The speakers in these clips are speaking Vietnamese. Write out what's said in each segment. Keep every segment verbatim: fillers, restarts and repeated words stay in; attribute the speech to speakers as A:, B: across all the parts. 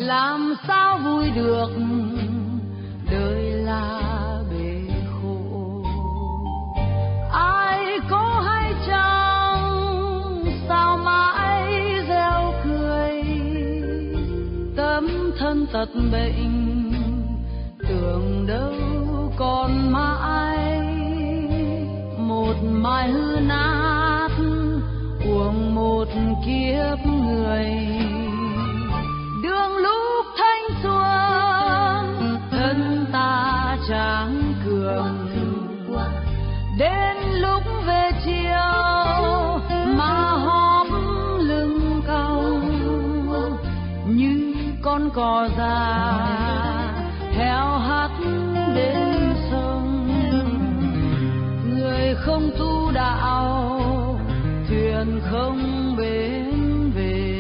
A: làm sao vui được, đời là bể khổ. Ai có hay chăng sao mãi reo cười, tấm thân tật bệnh tưởng đâu còn mãi, một mai hư nát uổng một kiếp người. Đường lúc thanh xuân thân ta tráng cường, đến lúc về chiều mà hóp lưng cong, như con cò già theo hắt đến sông. Người không tu đạo, thuyền không bến về.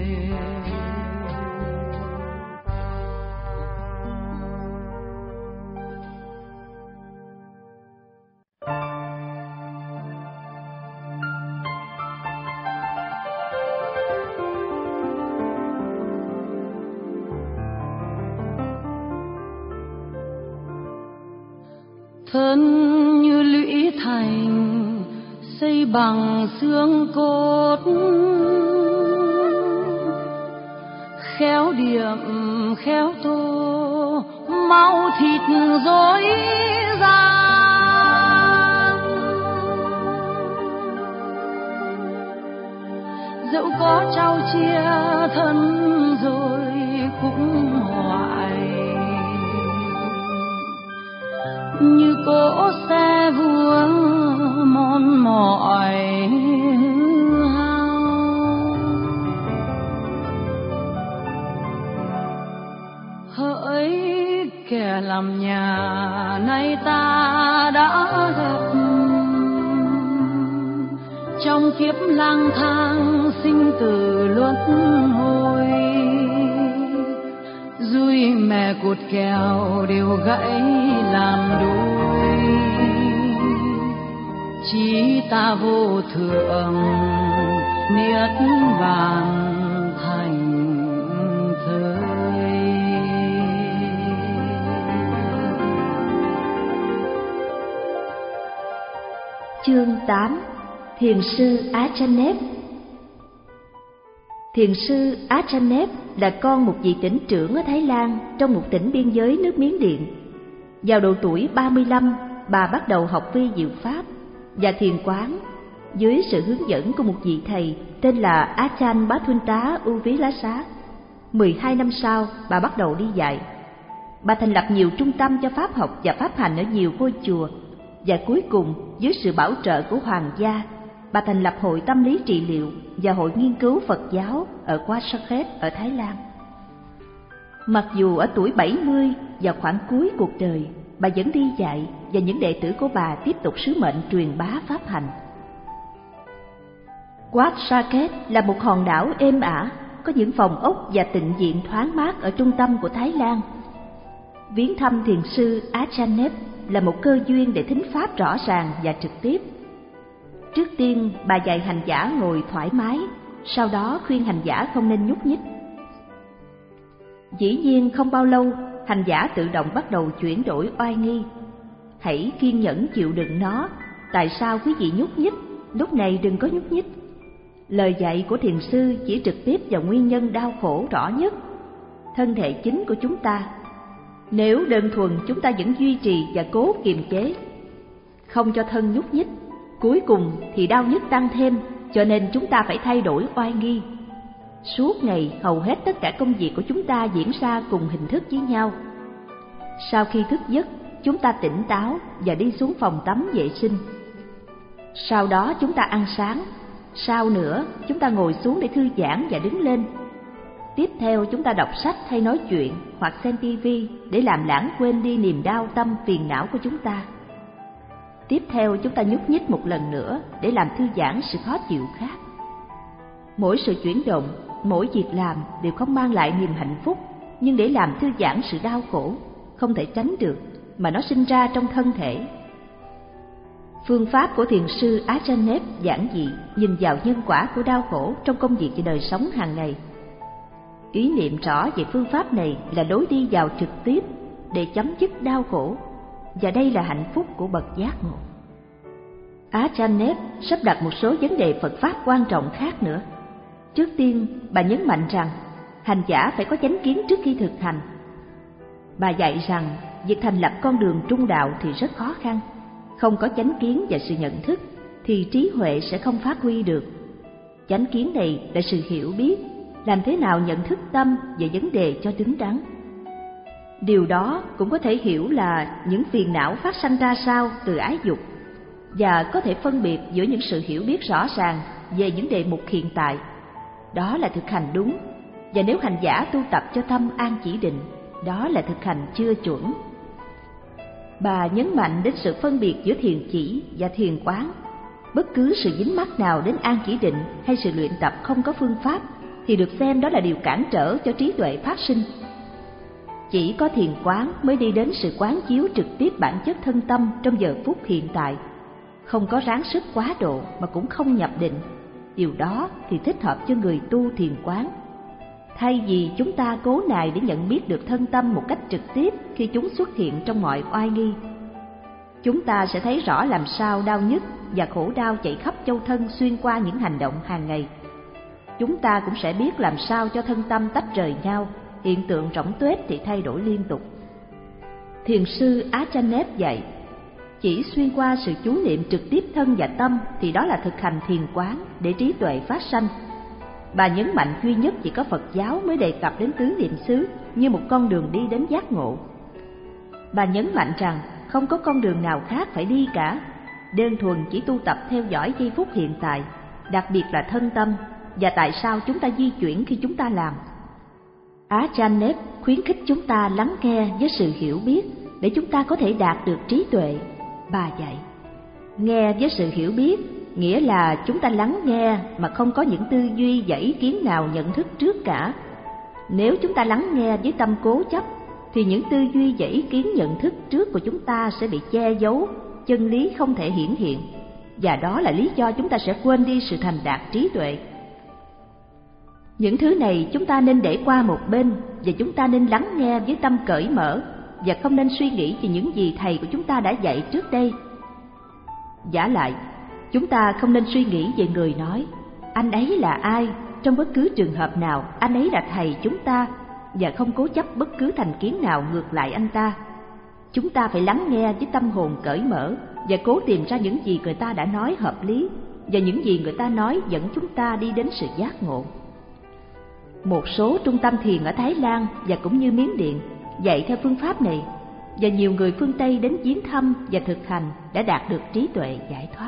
A: Thân như lũy thành xây bằng xương cốt, khéo điểm khéo tô máu thịt rối ran. Dẫu có trao chia thân rồi cũng hoài, như cỗ xe vua mòn mỏi hư hao. Hỡi kẻ làm nhà nay ta đã gặp, trong kiếp lang thang sinh tử luân hồi. Dùi mẹ cột kèo đều gãy làm đôi, chí ta vô thượng niết bàn thành thơi.
B: Chương tám. Thiền sư Ajahn. Thiền sư Ajahn là con một vị tỉnh trưởng ở Thái Lan, trong một tỉnh biên giới nước Miến Điện. Vào độ tuổi ba mươi lăm, bà bắt đầu học vi diệu pháp và thiền quán dưới sự hướng dẫn của một vị thầy tên là Ajahn Bhatthunta Uvilasa. mười hai năm sau, bà bắt đầu đi dạy. Bà thành lập nhiều trung tâm cho pháp học và pháp hành ở nhiều ngôi chùa, và cuối cùng dưới sự bảo trợ của hoàng gia, bà thành lập hội tâm lý trị liệu và hội nghiên cứu Phật giáo ở Quashakhet ở Thái Lan. Mặc dù ở tuổi bảy mươi và khoảng cuối cuộc đời, bà vẫn đi dạy và những đệ tử của bà tiếp tục sứ mệnh truyền bá pháp hành. Quashakhet là một hòn đảo êm ả, có những phòng ốc và tịnh viện thoáng mát ở trung tâm của Thái Lan. Viếng thăm thiền sư Ajahn là một cơ duyên để thính pháp rõ ràng và trực tiếp. Trước tiên, bà dạy hành giả ngồi thoải mái, sau đó khuyên hành giả không nên nhúc nhích. Dĩ nhiên không bao lâu, hành giả tự động bắt đầu chuyển đổi oai nghi. Hãy kiên nhẫn chịu đựng nó. Tại sao quý vị nhúc nhích? Lúc này đừng có nhúc nhích. Lời dạy của thiền sư chỉ trực tiếp vào nguyên nhân đau khổ rõ nhất, thân thể chính của chúng ta. Nếu đơn thuần chúng ta vẫn duy trì và cố kiềm chế, không cho thân nhúc nhích, cuối cùng thì đau nhức tăng thêm, cho nên chúng ta phải thay đổi oai nghi. Suốt ngày, hầu hết tất cả công việc của chúng ta diễn ra cùng hình thức với nhau. Sau khi thức giấc, chúng ta tỉnh táo và đi xuống phòng tắm vệ sinh. Sau đó chúng ta ăn sáng. Sau nữa, chúng ta ngồi xuống để thư giãn và đứng lên. Tiếp theo chúng ta đọc sách hay nói chuyện hoặc xem tivi để làm lãng quên đi niềm đau tâm phiền não của chúng ta. Tiếp theo chúng ta nhúc nhích một lần nữa để làm thư giãn sự khó chịu khác. Mỗi sự chuyển động, mỗi việc làm đều không mang lại niềm hạnh phúc, nhưng để làm thư giãn sự đau khổ, không thể tránh được mà nó sinh ra trong thân thể. Phương pháp của thiền sư Ajahn giản dị nhìn vào nhân quả của đau khổ trong công việc và đời sống hàng ngày. Ý niệm rõ về phương pháp này là lối đi vào trực tiếp để chấm dứt đau khổ, và đây là hạnh phúc của bậc giác ngộ. Ajahn Neep sắp đặt một số vấn đề Phật Pháp quan trọng khác nữa. Trước tiên, bà nhấn mạnh rằng hành giả phải có chánh kiến trước khi thực hành. Bà dạy rằng việc thành lập con đường trung đạo thì rất khó khăn. Không có chánh kiến và sự nhận thức thì trí huệ sẽ không phát huy được. Chánh kiến này là sự hiểu biết, làm thế nào nhận thức tâm về vấn đề cho đúng đắn. Điều đó cũng có thể hiểu là những phiền não phát sanh ra sao từ ái dục, và có thể phân biệt giữa những sự hiểu biết rõ ràng về những đề mục hiện tại. Đó là thực hành đúng, và nếu hành giả tu tập cho tâm an chỉ định, đó là thực hành chưa chuẩn. Bà nhấn mạnh đến sự phân biệt giữa thiền chỉ và thiền quán. Bất cứ sự dính mắc nào đến an chỉ định hay sự luyện tập không có phương pháp thì được xem đó là điều cản trở cho trí tuệ phát sinh. Chỉ có thiền quán mới đi đến sự quán chiếu trực tiếp bản chất thân tâm trong giờ phút hiện tại, không có ráng sức quá độ mà cũng không nhập định. Điều đó thì thích hợp cho người tu thiền quán. Thay vì chúng ta cố nài để nhận biết được thân tâm một cách trực tiếp khi chúng xuất hiện trong mọi oai nghi, chúng ta sẽ thấy rõ làm sao đau nhức và khổ đau chạy khắp châu thân xuyên qua những hành động hàng ngày. Chúng ta cũng sẽ biết làm sao cho thân tâm tách rời nhau, hiện tượng rỗng tuếch thì thay đổi liên tục. Thiền sư Ajahn Neep dạy, chỉ xuyên qua sự chú niệm trực tiếp thân và tâm thì đó là thực hành thiền quán để trí tuệ phát sanh. Bà nhấn mạnh duy nhất chỉ có Phật giáo mới đề cập đến tứ niệm xứ như một con đường đi đến giác ngộ. Bà nhấn mạnh rằng không có con đường nào khác phải đi cả, đơn thuần chỉ tu tập theo dõi giây phút hiện tại, đặc biệt là thân tâm, và tại sao chúng ta di chuyển khi chúng ta làm. Ajahn Neep khuyến khích chúng ta lắng nghe với sự hiểu biết để chúng ta có thể đạt được trí tuệ. Bà dạy, nghe với sự hiểu biết nghĩa là chúng ta lắng nghe mà không có những tư duy và ý kiến nào nhận thức trước cả. Nếu chúng ta lắng nghe với tâm cố chấp thì những tư duy và ý kiến nhận thức trước của chúng ta sẽ bị che giấu, chân lý không thể hiển hiện, và đó là lý do chúng ta sẽ quên đi sự thành đạt trí tuệ. Những thứ này chúng ta nên để qua một bên, và chúng ta nên lắng nghe với tâm cởi mở, và không nên suy nghĩ về những gì thầy của chúng ta đã dạy trước đây. Vả lại, chúng ta không nên suy nghĩ về người nói, anh ấy là ai, trong bất cứ trường hợp nào anh ấy là thầy chúng ta, và không cố chấp bất cứ thành kiến nào ngược lại anh ta. Chúng ta phải lắng nghe với tâm hồn cởi mở và cố tìm ra những gì người ta đã nói hợp lý, và những gì người ta nói dẫn chúng ta đi đến sự giác ngộ. Một số trung tâm thiền ở Thái Lan và cũng như Miến Điện dạy theo phương pháp này, và nhiều người phương Tây đến viếng thăm và thực hành đã đạt được trí tuệ giải thoát.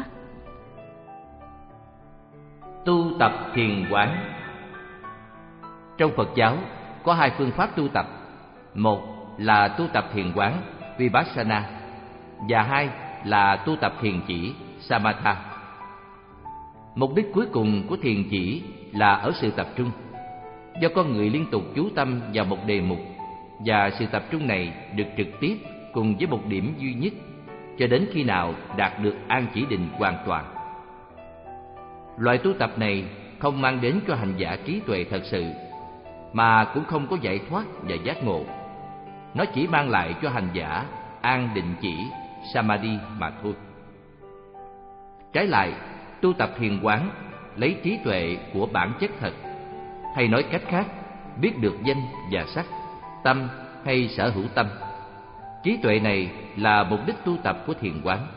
C: Tu tập thiền quán. Trong Phật giáo có hai phương pháp tu tập, một là tu tập thiền quán Vipassana, và hai là tu tập thiền chỉ Samatha. Mục đích cuối cùng của thiền chỉ là ở sự tập trung, do con người liên tục chú tâm vào một đề mục, và sự tập trung này được trực tiếp cùng với một điểm duy nhất cho đến khi nào đạt được an chỉ định hoàn toàn. Loại tu tập này không mang đến cho hành giả trí tuệ thật sự, mà cũng không có giải thoát và giác ngộ. Nó chỉ mang lại cho hành giả an định chỉ Samadhi mà thôi. Trái lại, tu tập thiền quán lấy trí tuệ của bản chất thật, hay nói cách khác, biết được danh và sắc, tâm hay sở hữu tâm. Trí tuệ này là mục đích tu tập của thiền quán.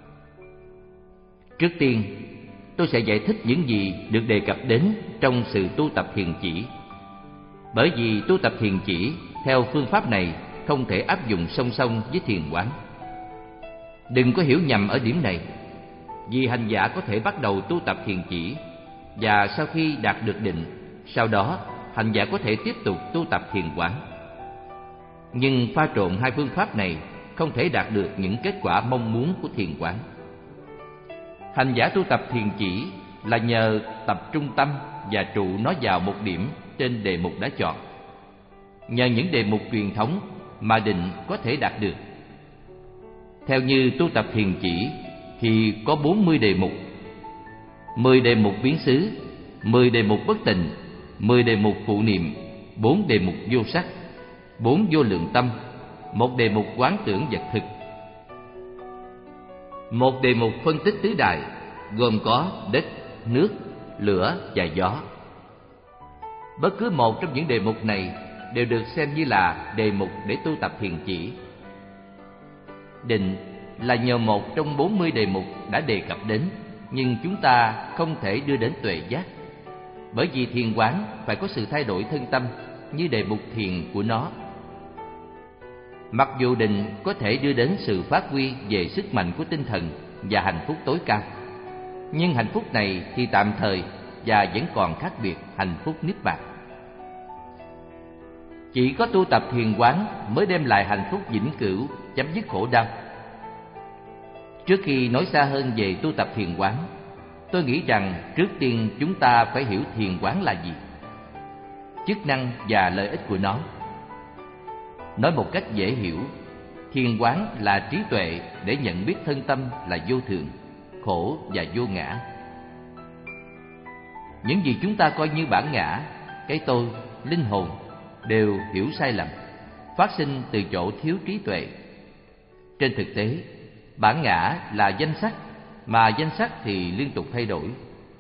C: Trước tiên, tôi sẽ giải thích những gì được đề cập đến trong sự tu tập thiền chỉ. Bởi vì tu tập thiền chỉ theo phương pháp này không thể áp dụng song song với thiền quán. Đừng có hiểu nhầm ở điểm này, vì hành giả có thể bắt đầu tu tập thiền chỉ, và sau khi đạt được định, sau đó hành giả có thể tiếp tục tu tập thiền quán. Nhưng pha trộn hai phương pháp này không thể đạt được những kết quả mong muốn của thiền quán. Hành giả tu tập thiền chỉ là nhờ tập trung tâm và trụ nó vào một điểm trên đề mục đã chọn. Nhờ những đề mục truyền thống mà định có thể đạt được. Theo như tu tập thiền chỉ thì có bốn mươi đề mục: mười đề mục biến xứ, mười đề mục bất tịnh, mười đề mục phụ niệm, bốn đề mục vô sắc, bốn vô lượng tâm, một đề mục quán tưởng vật thực, một đề mục phân tích tứ đại gồm có đất, nước, lửa và gió. Bất cứ một trong những đề mục này đều được xem như là đề mục để tu tập thiền chỉ. Định là nhờ một trong bốn mươi đề mục đã đề cập đến, nhưng chúng ta không thể đưa đến tuệ giác, bởi vì thiền quán phải có sự thay đổi thân tâm như đề mục thiền của nó. Mặc dù định có thể đưa đến sự phát huy về sức mạnh của tinh thần và hạnh phúc tối cao, nhưng hạnh phúc này thì tạm thời và vẫn còn khác biệt hạnh phúc niết bàn. Chỉ có tu tập thiền quán mới đem lại hạnh phúc vĩnh cửu, chấm dứt khổ đau. Trước khi nói xa hơn về tu tập thiền quán, tôi nghĩ rằng trước tiên chúng ta phải hiểu thiền quán là gì, chức năng và lợi ích của nó. Nói một cách dễ hiểu, thiền quán là trí tuệ để nhận biết thân tâm là vô thường, khổ và vô ngã. Những gì chúng ta coi như bản ngã, cái tôi, linh hồn đều hiểu sai lầm, phát sinh từ chỗ thiếu trí tuệ. Trên thực tế, bản ngã là danh sắc, mà danh sắc thì liên tục thay đổi.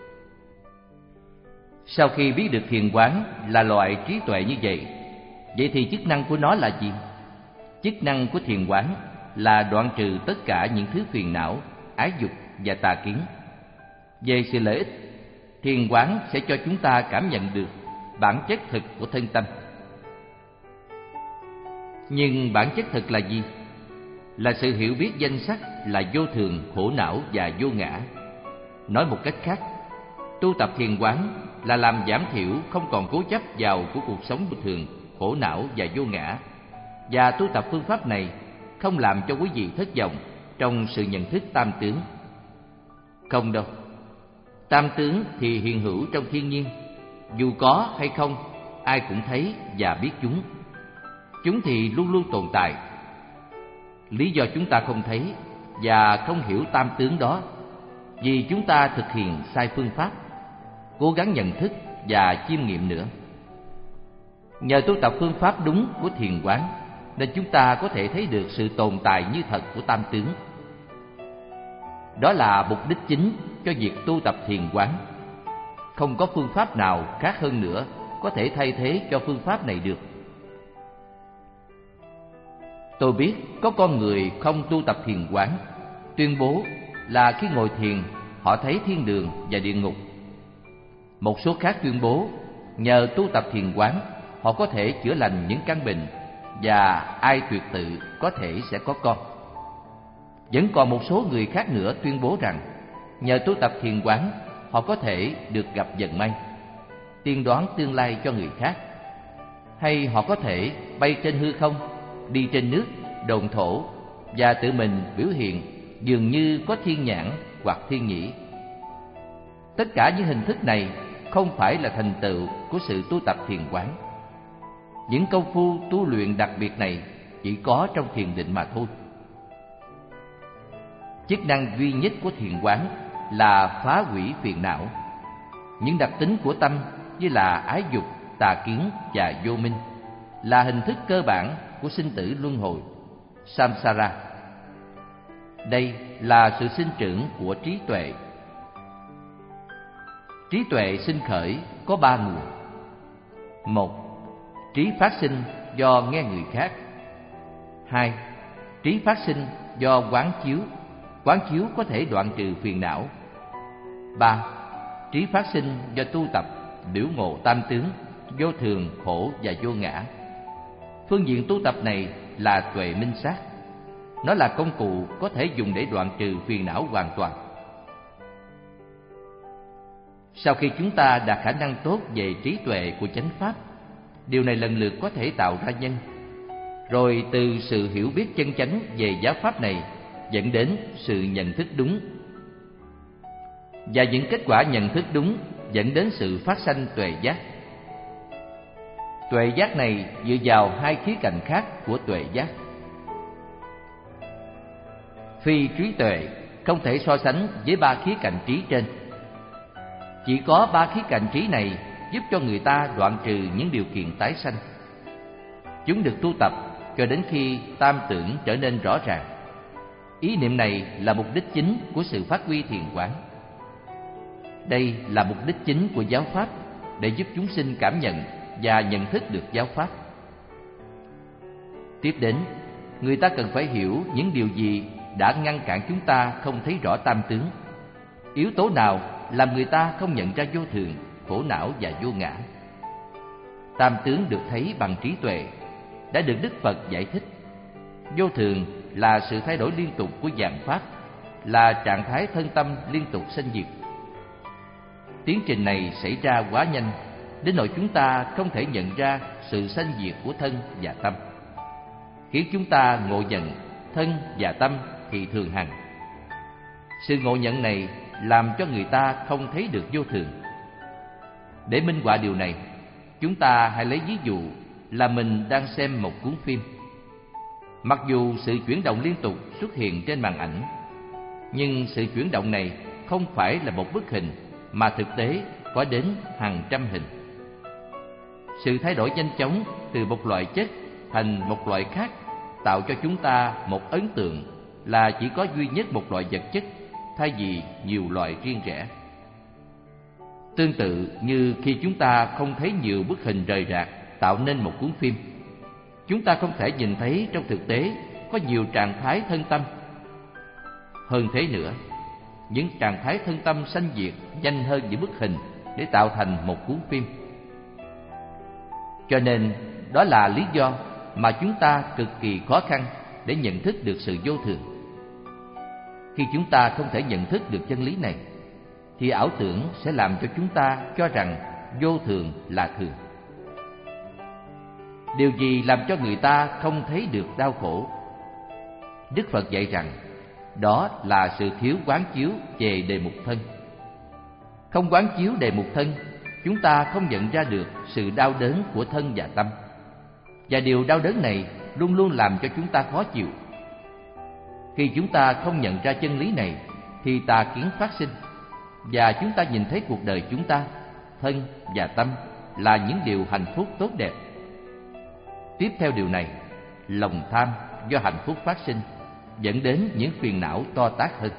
C: Sau khi biết được thiền quán là loại trí tuệ như vậy, vậy thì chức năng của nó là gì? Chức năng của thiền quán là đoạn trừ tất cả những thứ phiền não, ái dục và tà kiến. Về sự lợi ích, thiền quán sẽ cho chúng ta cảm nhận được bản chất thực của thân tâm. Nhưng bản chất thực là gì? Là sự hiểu biết danh sắc là vô thường, khổ não và vô ngã. Nói một cách khác, tu tập thiền quán là làm giảm thiểu không còn cố chấp vào của cuộc sống vô thường, khổ não và vô ngã. Và tu tập phương pháp này không làm cho quý vị thất vọng trong sự nhận thức tam tướng. Không đâu. Tam tướng thì hiện hữu trong thiên nhiên, dù có hay không, ai cũng thấy và biết chúng. Chúng thì luôn luôn tồn tại. Lý do chúng ta không thấy và không hiểu tam tướng đó vì chúng ta thực hiện sai phương pháp, cố gắng nhận thức và chiêm nghiệm nữa. Nhờ tu tập phương pháp đúng của thiền quán nên chúng ta có thể thấy được sự tồn tại như thật của tam tướng. Đó là mục đích chính cho việc tu tập thiền quán. Không có phương pháp nào khác hơn nữa có thể thay thế cho phương pháp này được. Tôi biết có con người không tu tập thiền quán, tuyên bố là khi ngồi thiền họ thấy thiên đường và địa ngục. Một số khác tuyên bố nhờ tu tập thiền quán họ có thể chữa lành những căn bệnh và ai tuyệt tự có thể sẽ có con. Vẫn còn một số người khác nữa tuyên bố rằng nhờ tu tập thiền quán họ có thể được gặp vận may, tiên đoán tương lai cho người khác, hay họ có thể bay trên hư không, đi trên nước, độn thổ và tự mình biểu hiện dường như có thiên nhãn hoặc thiên nhĩ. Tất cả những hình thức này không phải là thành tựu của sự tu tập thiền quán. Những công phu tu luyện đặc biệt này chỉ có trong thiền định mà thôi. Chức năng duy nhất của thiền quán là phá hủy phiền não. Những đặc tính của tâm như là ái dục, tà kiến và vô minh là hình thức cơ bản của sinh tử luân hồi, samsara. Đây là sự sinh trưởng của trí tuệ. Trí tuệ sinh khởi có ba nguồn. Một, trí phát sinh do nghe người khác. Hai, trí phát sinh do quán chiếu. Quán chiếu có thể đoạn trừ phiền não. Ba, trí phát sinh do tu tập, biểu ngộ tam tướng, vô thường, khổ và vô ngã. Phương diện tu tập này là tuệ minh sát. Nó là công cụ có thể dùng để đoạn trừ phiền não hoàn toàn. Sau khi chúng ta đạt khả năng tốt về trí tuệ của chánh pháp, điều này lần lượt có thể tạo ra nhân. Rồi từ sự hiểu biết chân chánh về giáo pháp này dẫn đến sự nhận thức đúng. Và những kết quả nhận thức đúng dẫn đến sự phát sanh tuệ giác. Tuệ giác này dựa vào hai khía cạnh khác của tuệ giác. Phi trí tuệ không thể so sánh với ba khía cạnh trí trên. Chỉ có ba khía cạnh trí này giúp cho người ta đoạn trừ những điều kiện tái sanh. Chúng được tu tập cho đến khi tam tưởng trở nên rõ ràng. Ý niệm này là mục đích chính của sự phát huy thiền quán. Đây là mục đích chính của giáo pháp, để giúp chúng sinh cảm nhận và nhận thức được giáo pháp. Tiếp đến, người ta cần phải hiểu những điều gì đã ngăn cản chúng ta không thấy rõ tam tướng. Yếu tố nào làm người ta không nhận ra vô thường, khổ não và vô ngã. Tam tướng được thấy bằng trí tuệ, đã được Đức Phật giải thích. Vô thường là sự thay đổi liên tục của dạng pháp, là trạng thái thân tâm liên tục sanh diệt. Tiến trình này xảy ra quá nhanh, đến nỗi chúng ta không thể nhận ra sự sanh diệt của thân và tâm, khiến chúng ta ngộ nhận thân và tâm thì thường hằng. Sự ngộ nhận này làm cho người ta không thấy được vô thường. Để minh họa điều này, chúng ta hãy lấy ví dụ là mình đang xem một cuốn phim. Mặc dù sự chuyển động liên tục xuất hiện trên màn ảnh, nhưng sự chuyển động này không phải là một bức hình, mà thực tế có đến hàng trăm hình. Sự thay đổi nhanh chóng từ một loại chất thành một loại khác tạo cho chúng ta một ấn tượng là chỉ có duy nhất một loại vật chất thay vì nhiều loại riêng rẽ. Tương tự như khi chúng ta không thấy nhiều bức hình rời rạc tạo nên một cuốn phim, chúng ta không thể nhìn thấy trong thực tế có nhiều trạng thái thân tâm. Hơn thế nữa, những trạng thái thân tâm sanh diệt nhanh hơn những bức hình để tạo thành một cuốn phim. Cho nên, đó là lý do mà chúng ta cực kỳ khó khăn để nhận thức được sự vô thường. Khi chúng ta không thể nhận thức được chân lý này, thì ảo tưởng sẽ làm cho chúng ta cho rằng vô thường là thường. Điều gì làm cho người ta không thấy được đau khổ? Đức Phật dạy rằng đó là sự thiếu quán chiếu về đề mục thân. Không quán chiếu đề mục thân, chúng ta không nhận ra được sự đau đớn của thân và tâm. Và điều đau đớn này luôn luôn làm cho chúng ta khó chịu. Khi chúng ta không nhận ra chân lý này, thì tà kiến phát sinh, và chúng ta nhìn thấy cuộc đời chúng ta, thân và tâm là những điều hạnh phúc tốt đẹp. Tiếp theo điều này, lòng tham do hạnh phúc phát sinh dẫn đến những phiền não to tát hơn.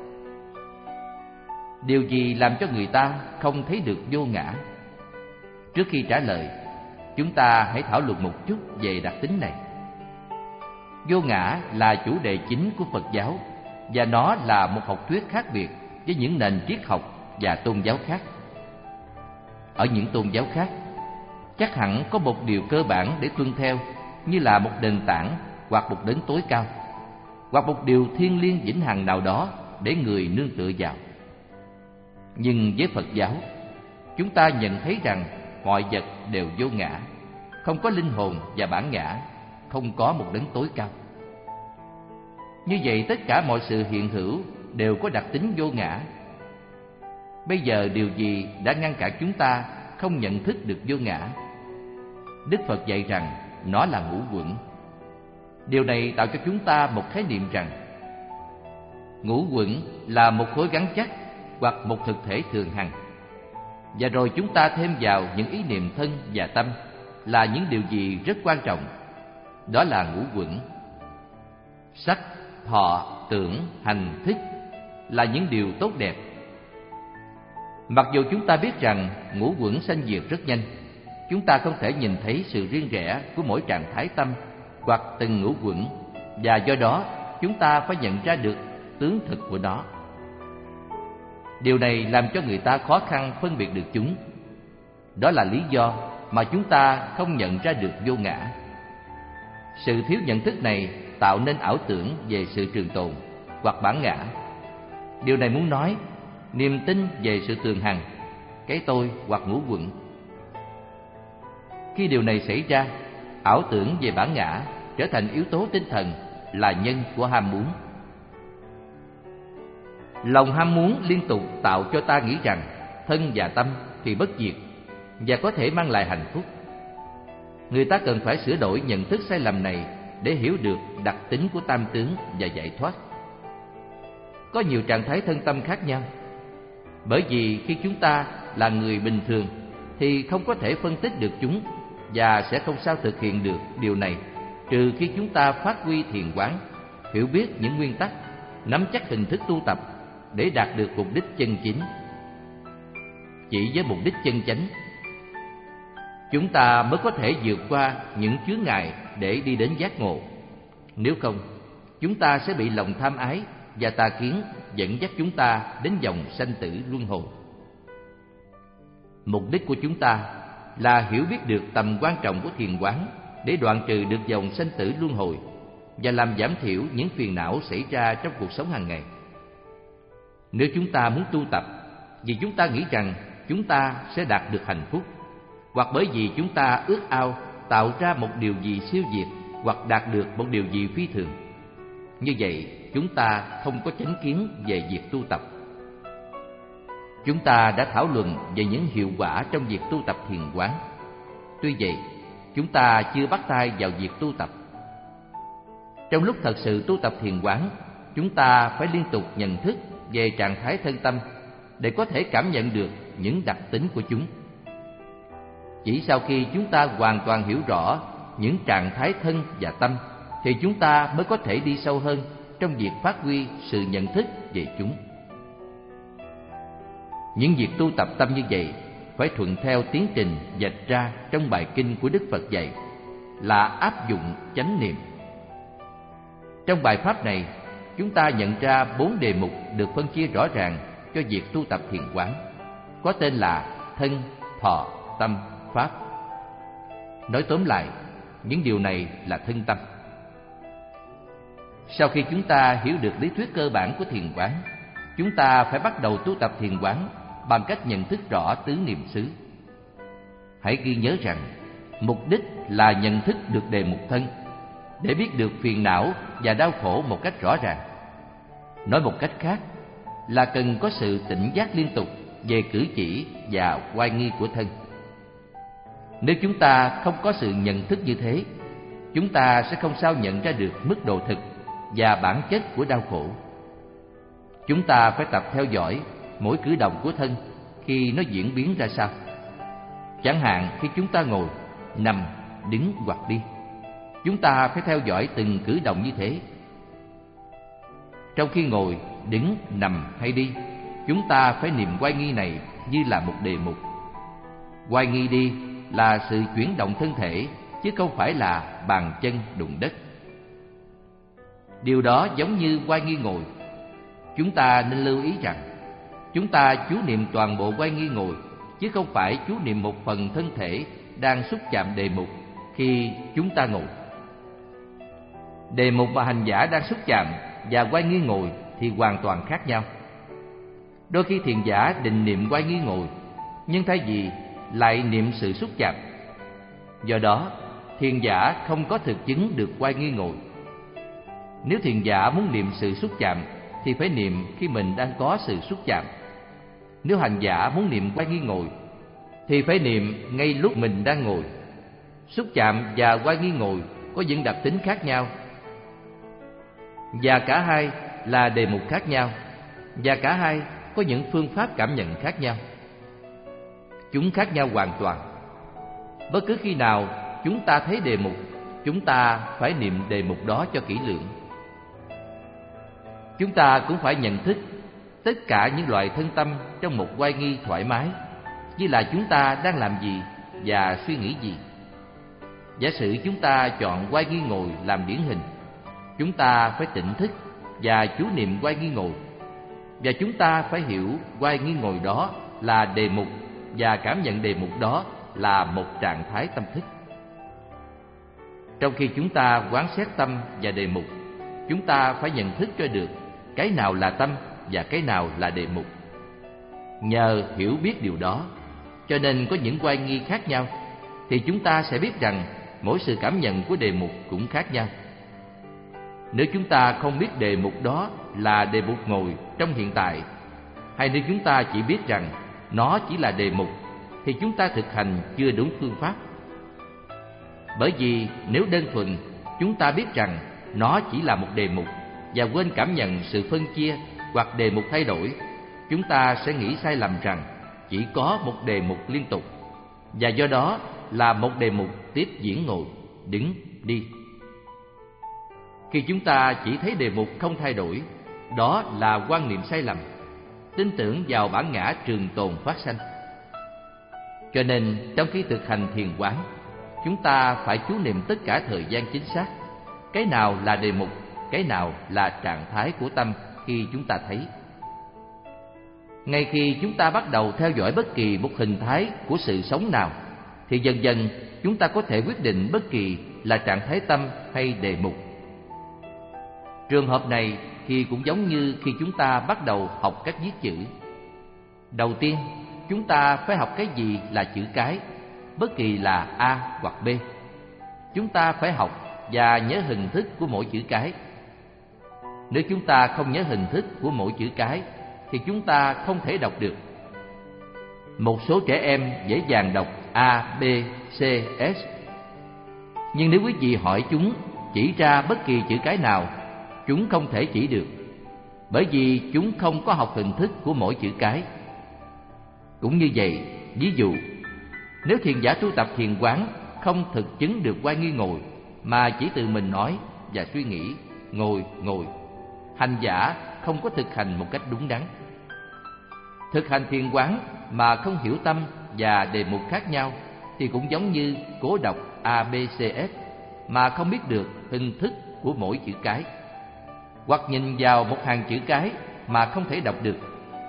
C: Điều gì làm cho người ta không thấy được vô ngã? Trước khi trả lời, chúng ta hãy thảo luận một chút về đặc tính này. Vô ngã là chủ đề chính của Phật giáo, và nó là một học thuyết khác biệt với những nền triết học và tôn giáo khác. Ở những tôn giáo khác, chắc hẳn có một điều cơ bản để tuân theo, như là một nền tảng hoặc một đấng tối cao, hoặc một điều thiêng liêng vĩnh hằng nào đó để người nương tựa vào. Nhưng với Phật giáo, chúng ta nhận thấy rằng mọi vật đều vô ngã, không có linh hồn và bản ngã, không có một đấng tối cao. Như vậy tất cả mọi sự hiện hữu đều có đặc tính vô ngã. Bây giờ điều gì đã ngăn cản chúng ta không nhận thức được vô ngã? Đức Phật dạy rằng nó là ngũ uẩn. Điều này tạo cho chúng ta một khái niệm rằng ngũ uẩn là một khối gắn chắc hoặc một thực thể thường hằng. Và rồi chúng ta thêm vào những ý niệm thân và tâm là những điều gì rất quan trọng. Đó là ngũ uẩn. Sắc, thọ, tưởng, hành, thức là những điều tốt đẹp. Mặc dù chúng ta biết rằng ngũ uẩn sanh diệt rất nhanh, chúng ta không thể nhìn thấy sự riêng rẽ của mỗi trạng thái tâm hoặc từng ngũ uẩn, và do đó chúng ta phải nhận ra được tướng thực của nó. Điều này làm cho người ta khó khăn phân biệt được chúng. Đó là lý do mà chúng ta không nhận ra được vô ngã. Sự thiếu nhận thức này tạo nên ảo tưởng về sự trường tồn hoặc bản ngã. Điều này muốn nói niềm tin về sự tường hằng, cái tôi hoặc ngũ uẩn. Khi điều này xảy ra, ảo tưởng về bản ngã trở thành yếu tố tinh thần, là nhân của ham muốn. Lòng ham muốn liên tục tạo cho ta nghĩ rằng thân và tâm thì bất diệt và có thể mang lại hạnh phúc. Người ta cần phải sửa đổi nhận thức sai lầm này để hiểu được đặc tính của tam tướng và giải thoát. Có nhiều trạng thái thân tâm khác nhau. Bởi vì khi chúng ta là người bình thường thì không có thể phân tích được chúng và sẽ không sao thực hiện được điều này trừ khi chúng ta phát huy thiền quán, hiểu biết những nguyên tắc, nắm chắc hình thức tu tập để đạt được mục đích chân chính. Chỉ với mục đích chân chánh, chúng ta mới có thể vượt qua những chướng ngại để đi đến giác ngộ. Nếu không, chúng ta sẽ bị lòng tham ái và tà kiến dẫn dắt chúng ta đến dòng sanh tử luân hồi. Mục đích của chúng ta là hiểu biết được tầm quan trọng của thiền quán để đoạn trừ được dòng sanh tử luân hồi và làm giảm thiểu những phiền não xảy ra trong cuộc sống hàng ngày. Nếu chúng ta muốn tu tập vì chúng ta nghĩ rằng chúng ta sẽ đạt được hạnh phúc, hoặc bởi vì chúng ta ước ao tạo ra một điều gì siêu việt hoặc đạt được một điều gì phi thường, như vậy chúng ta không có chánh kiến về việc tu tập. Chúng ta đã thảo luận về những hiệu quả trong việc tu tập thiền quán. Tuy vậy, chúng ta chưa bắt tay vào việc tu tập. Trong lúc thật sự tu tập thiền quán, chúng ta phải liên tục nhận thức về trạng thái thân tâm để có thể cảm nhận được những đặc tính của chúng. Chỉ sau khi chúng ta hoàn toàn hiểu rõ những trạng thái thân và tâm thì chúng ta mới có thể đi sâu hơn trong việc phát huy sự nhận thức về chúng. Những việc tu tập tâm như vậy phải thuận theo tiến trình vạch ra trong bài kinh của Đức Phật dạy là áp dụng chánh niệm. Trong bài pháp này, chúng ta nhận ra bốn đề mục được phân chia rõ ràng cho việc tu tập thiền quán, có tên là thân, thọ, tâm, pháp. Nói tóm lại, những điều này là thân tâm. Sau khi chúng ta hiểu được lý thuyết cơ bản của thiền quán, chúng ta phải bắt đầu tu tập thiền quán bằng cách nhận thức rõ tứ niệm xứ. Hãy ghi nhớ rằng, mục đích là nhận thức được đề mục thân, để biết được phiền não và đau khổ một cách rõ ràng. Nói một cách khác là cần có sự tỉnh giác liên tục về cử chỉ và oai nghi của thân. Nếu chúng ta không có sự nhận thức như thế, chúng ta sẽ không sao nhận ra được mức độ thực và bản chất của đau khổ. Chúng ta phải tập theo dõi mỗi cử động của thân khi nó diễn biến ra sao. Chẳng hạn khi chúng ta ngồi, nằm, đứng hoặc đi, chúng ta phải theo dõi từng cử động như thế. Trong khi ngồi, đứng, nằm hay đi, chúng ta phải niệm oai nghi này như là một đề mục. Oai nghi đi là sự chuyển động thân thể, chứ không phải là bàn chân đụng đất. Điều đó giống như oai nghi ngồi. Chúng ta nên lưu ý rằng chúng ta chú niệm toàn bộ oai nghi ngồi, chứ không phải chú niệm một phần thân thể đang xúc chạm đề mục khi chúng ta ngồi. Đề mục mà hành giả đang xúc chạm và oai nghi ngồi thì hoàn toàn khác nhau. Đôi khi thiền giả định niệm oai nghi ngồi, nhưng thay vì lại niệm sự xúc chạm. Do đó, thiền giả không có thực chứng được oai nghi ngồi. Nếu thiền giả muốn niệm sự xúc chạm thì phải niệm khi mình đang có sự xúc chạm. Nếu hành giả muốn niệm oai nghi ngồi thì phải niệm ngay lúc mình đang ngồi. Xúc chạm và oai nghi ngồi có những đặc tính khác nhau, và cả hai là đề mục khác nhau, và cả hai có những phương pháp cảm nhận khác nhau. Chúng khác nhau hoàn toàn. Bất cứ khi nào chúng ta thấy đề mục, chúng ta phải niệm đề mục đó cho kỹ lưỡng. Chúng ta cũng phải nhận thức tất cả những loại thân tâm trong một oai nghi thoải mái, như là chúng ta đang làm gì và suy nghĩ gì. Giả sử chúng ta chọn oai nghi ngồi làm điển hình, chúng ta phải tỉnh thức và chú niệm oai nghi ngồi, và chúng ta phải hiểu oai nghi ngồi đó là đề mục và cảm nhận đề mục đó là một trạng thái tâm thức. Trong khi chúng ta quán xét tâm và đề mục, chúng ta phải nhận thức cho được cái nào là tâm và cái nào là đề mục. Nhờ hiểu biết điều đó, cho nên có những oai nghi khác nhau, thì chúng ta sẽ biết rằng mỗi sự cảm nhận của đề mục cũng khác nhau. Nếu chúng ta không biết đề mục đó là đề mục ngồi trong hiện tại, hay nếu chúng ta chỉ biết rằng nó chỉ là đề mục, thì chúng ta thực hành chưa đúng phương pháp. Bởi vì nếu đơn thuần chúng ta biết rằng nó chỉ là một đề mục và quên cảm nhận sự phân chia hoặc đề mục thay đổi, chúng ta sẽ nghĩ sai lầm rằng chỉ có một đề mục liên tục, và do đó là một đề mục tiếp diễn ngồi, đứng, đi. Khi chúng ta chỉ thấy đề mục không thay đổi, đó là quan niệm sai lầm, tin tưởng vào bản ngã trường tồn phát sanh. Cho nên trong khi thực hành thiền quán, chúng ta phải chú niệm tất cả thời gian chính xác, cái nào là đề mục, cái nào là trạng thái của tâm khi chúng ta thấy. Ngay khi chúng ta bắt đầu theo dõi bất kỳ một hình thái của sự sống nào, thì dần dần chúng ta có thể quyết định bất kỳ là trạng thái tâm hay đề mục. Trường hợp này thì cũng giống như khi chúng ta bắt đầu học cách viết chữ. Đầu tiên, chúng ta phải học cái gì là chữ cái, bất kỳ là A hoặc B. Chúng ta phải học và nhớ hình thức của mỗi chữ cái. Nếu chúng ta không nhớ hình thức của mỗi chữ cái thì chúng ta không thể đọc được. Một số trẻ em dễ dàng đọc A, B, C, S. Nhưng nếu quý vị hỏi chúng chỉ ra bất kỳ chữ cái nào, chúng không thể chỉ được, bởi vì chúng không có học hình thức của mỗi chữ cái. Cũng như vậy, ví dụ, nếu thiền giả tu tập thiền quán không thực chứng được oai nghi ngồi, mà chỉ tự mình nói và suy nghĩ ngồi ngồi, hành giả không có thực hành một cách đúng đắn. Thực hành thiền quán mà không hiểu tâm và đề mục khác nhau thì cũng giống như cố đọc A, B, C, S mà không biết được hình thức của mỗi chữ cái, hoặc nhìn vào một hàng chữ cái mà không thể đọc được.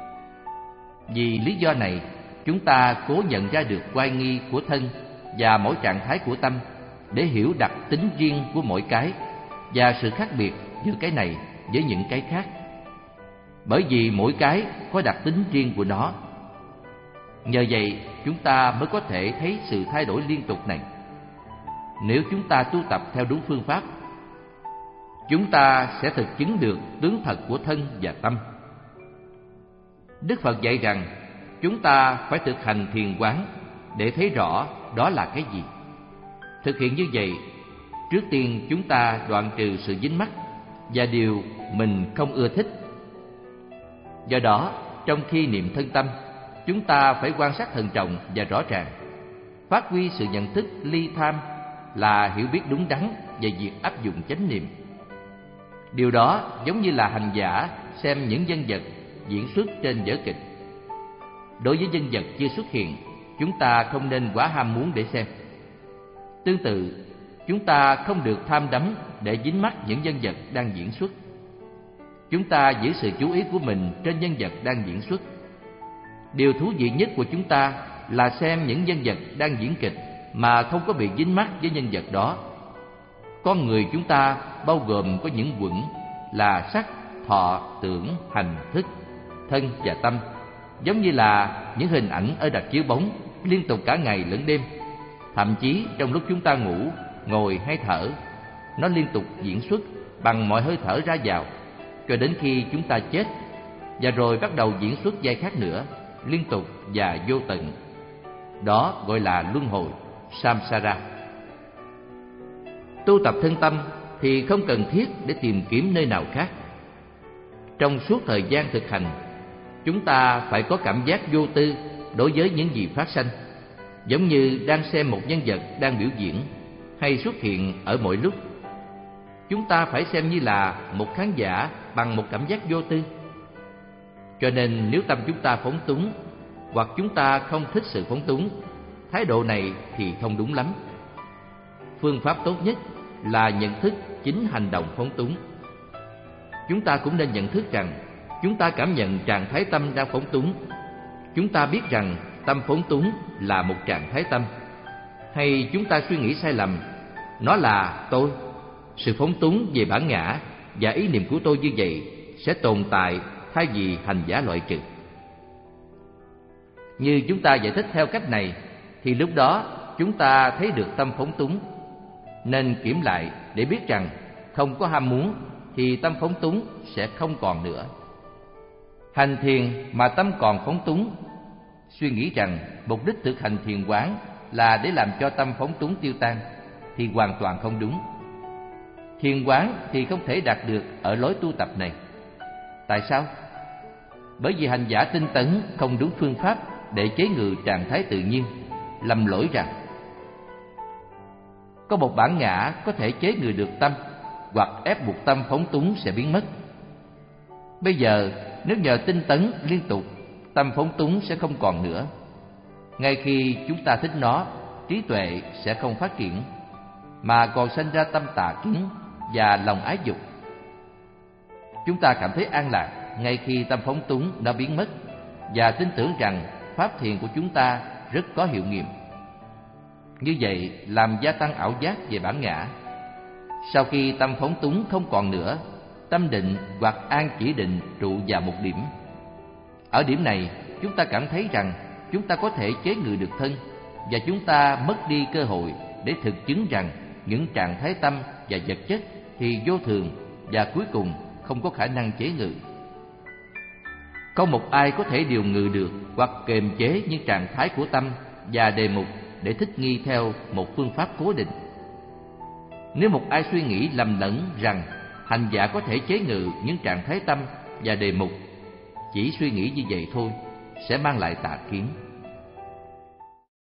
C: Vì lý do này, chúng ta cố nhận ra được oai nghi của thân và mỗi trạng thái của tâm để hiểu đặc tính riêng của mỗi cái và sự khác biệt giữa cái này với những cái khác. Bởi vì mỗi cái có đặc tính riêng của nó. Nhờ vậy, chúng ta mới có thể thấy sự thay đổi liên tục này. Nếu chúng ta tu tập theo đúng phương pháp, chúng ta sẽ thực chứng được tướng thật của thân và tâm. Đức Phật dạy rằng chúng ta phải thực hành thiền quán để thấy rõ đó là cái gì. Thực hiện như vậy, trước tiên chúng ta đoạn trừ sự dính mắc và điều mình không ưa thích. Do đó, trong khi niệm thân tâm, chúng ta phải quan sát thận trọng và rõ ràng, phát huy sự nhận thức ly tham là hiểu biết đúng đắn về việc áp dụng chánh niệm. Điều đó giống như là hành giả xem những nhân vật diễn xuất trên vở kịch. Đối với nhân vật chưa xuất hiện, chúng ta không nên quá ham muốn để xem. Tương tự, chúng ta không được tham đắm để dính mắc những nhân vật đang diễn xuất. Chúng ta giữ sự chú ý của mình trên nhân vật đang diễn xuất. Điều thú vị nhất của chúng ta là xem những nhân vật đang diễn kịch mà không có bị dính mắc với nhân vật đó. Con người chúng ta bao gồm có những quẩn là sắc, thọ, tưởng, hành, thức, thân và tâm, giống như là những hình ảnh ở rạp chiếu bóng liên tục cả ngày lẫn đêm. Thậm chí trong lúc chúng ta ngủ, ngồi hay thở, nó liên tục diễn xuất bằng mọi hơi thở ra vào cho đến khi chúng ta chết, và rồi bắt đầu diễn xuất giai khác nữa, liên tục và vô tận. Đó gọi là luân hồi, samsara. Tu tập thân tâm thì không cần thiết để tìm kiếm nơi nào khác. Trong suốt thời gian thực hành, chúng ta phải có cảm giác vô tư đối với những gì phát sanh, giống như đang xem một nhân vật đang biểu diễn hay xuất hiện ở mọi lúc. Chúng ta phải xem như là một khán giả bằng một cảm giác vô tư. Cho nên nếu tâm chúng ta phóng túng, hoặc chúng ta không thích sự phóng túng, thái độ này thì không đúng lắm. Phương pháp tốt nhất là nhận thức chính hành động phóng túng. Chúng ta cũng nên nhận thức rằng chúng ta cảm nhận trạng thái tâm đang phóng túng. Chúng ta biết rằng tâm phóng túng là một trạng thái tâm. Hay chúng ta suy nghĩ sai lầm, nó là tôi. Sự phóng túng về bản ngã và ý niệm của tôi như vậy sẽ tồn tại thay vì hành giả loại trừ. Như chúng ta giải thích theo cách này, thì lúc đó chúng ta thấy được tâm phóng túng. Nên kiểm lại để biết rằng không có ham muốn thì tâm phóng túng sẽ không còn nữa. Hành thiền mà tâm còn phóng túng, suy nghĩ rằng mục đích thực hành thiền quán là để làm cho tâm phóng túng tiêu tan, thì hoàn toàn không đúng. Thiền quán thì không thể đạt được ở lối tu tập này. Tại sao? Bởi vì hành giả tinh tấn không đúng phương pháp để chế ngự trạng thái tự nhiên, lầm lỗi rằng có một bản ngã có thể chế ngự được tâm, hoặc ép buộc tâm phóng túng sẽ biến mất. Bây giờ, nếu nhờ tinh tấn liên tục, tâm phóng túng sẽ không còn nữa. Ngay khi chúng ta thích nó, trí tuệ sẽ không phát triển, mà còn sanh ra tâm tà kiến và lòng ái dục. Chúng ta cảm thấy an lạc ngay khi tâm phóng túng đã biến mất, và tin tưởng rằng pháp thiền của chúng ta rất có hiệu nghiệm. Như vậy làm gia tăng ảo giác về bản ngã. Sau khi tâm phóng túng không còn nữa, tâm định hoặc an chỉ định trụ vào một điểm. Ở điểm này, chúng ta cảm thấy rằng chúng ta có thể chế ngự được thân, và chúng ta mất đi cơ hội để thực chứng rằng những trạng thái tâm và vật chất thì vô thường và cuối cùng không có khả năng chế ngự. Không một ai có thể điều ngự được hoặc kiềm chế những trạng thái của tâm và đề mục để thích nghi theo một phương pháp cố định. Nếu một ai suy nghĩ lầm lẫn rằng hành giả có thể chế ngự những trạng thái tâm và đề mục, chỉ suy nghĩ như vậy thôi sẽ mang lại tà kiến.